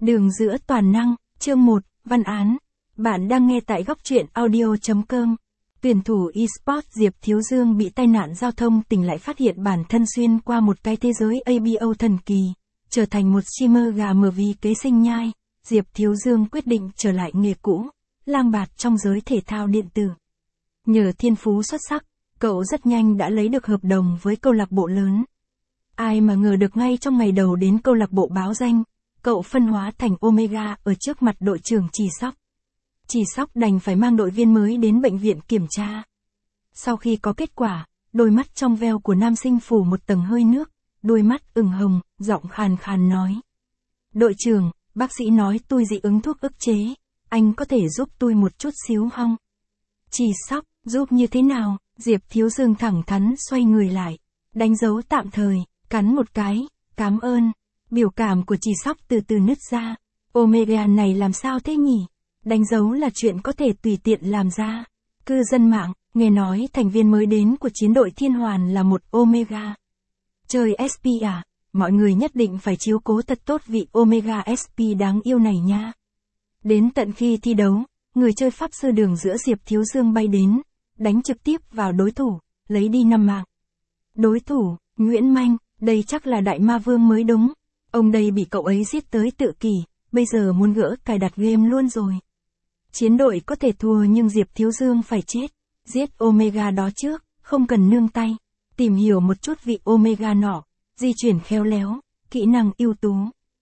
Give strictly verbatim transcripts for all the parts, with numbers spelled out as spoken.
Đường giữa toàn năng, chương một, văn án. Bạn đang nghe tại góc truyện audio chấm com. Tuyển thủ eSports Diệp Thiếu Dương bị tai nạn giao thông tỉnh lại phát hiện bản thân xuyên qua một cái thế giới a bê o thần kỳ, trở thành một streamer gà mờ vì kế sinh nhai. Diệp Thiếu Dương quyết định trở lại nghề cũ, lang bạt trong giới thể thao điện tử. Nhờ thiên phú xuất sắc, cậu rất nhanh đã lấy được hợp đồng với câu lạc bộ lớn. Ai mà ngờ được ngay trong ngày đầu đến câu lạc bộ báo danh, cậu phân hóa thành Omega ở trước mặt đội trưởng Chỉ Sóc. Chỉ Sóc đành phải mang đội viên mới đến bệnh viện kiểm tra. Sau khi có kết quả, đôi mắt trong veo của nam sinh phủ một tầng hơi nước, đôi mắt ửng hồng, giọng khàn khàn nói. Đội trưởng, bác sĩ nói tôi dị ứng thuốc ức chế, anh có thể giúp tôi một chút xíu không? Chỉ Sóc, giúp như thế nào? Diệp Thiếu Dương thẳng thắn xoay người lại, đánh dấu tạm thời, cắn một cái, cảm ơn. Biểu cảm của Chỉ Sóc từ từ nứt ra. Omega này làm sao thế nhỉ? Đánh dấu là chuyện có thể tùy tiện làm ra. Cư dân mạng, nghe nói thành viên mới đến của chiến đội Thiên Hoàn là một Omega. Chơi ét pê à? Mọi người nhất định phải chiếu cố thật tốt vị Omega ét pê đáng yêu này nha. Đến tận khi thi đấu, người chơi Pháp Sư đường giữa Diệp Thiếu Dương bay đến, đánh trực tiếp vào đối thủ, lấy đi năm mạng. Đối thủ, Nguyễn Manh, đây chắc là đại ma vương mới đúng. Ông đây bị cậu ấy giết tới tự kỷ, bây giờ muốn gỡ cài đặt game luôn rồi. Chiến đội có thể thua nhưng Diệp Thiếu Dương phải chết. Giết Omega đó trước, không cần nương tay. Tìm hiểu một chút vị Omega nọ, di chuyển khéo léo, kỹ năng ưu tú.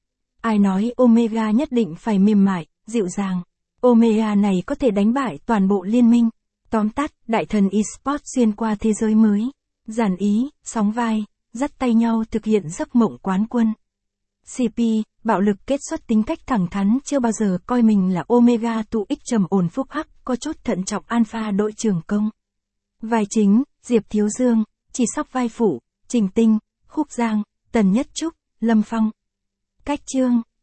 Ai nói Omega nhất định phải mềm mại, dịu dàng. Omega này có thể đánh bại toàn bộ liên minh. Tóm tắt, đại thần eSports xuyên qua thế giới mới. Giản ý, sóng vai, dắt tay nhau thực hiện giấc mộng quán quân. xê pê, bạo lực kết xuất tính cách thẳng thắn chưa bao giờ coi mình là Omega tụ ích trầm ổn phúc hắc, có chút thận trọng Alpha đội trưởng công. Vai chính, Diệp Thiếu Dương, Chỉ Sóc vai phụ, Trình Tinh, Khúc Giang, Tần Nhất Trúc, Lâm Phong. Cách chương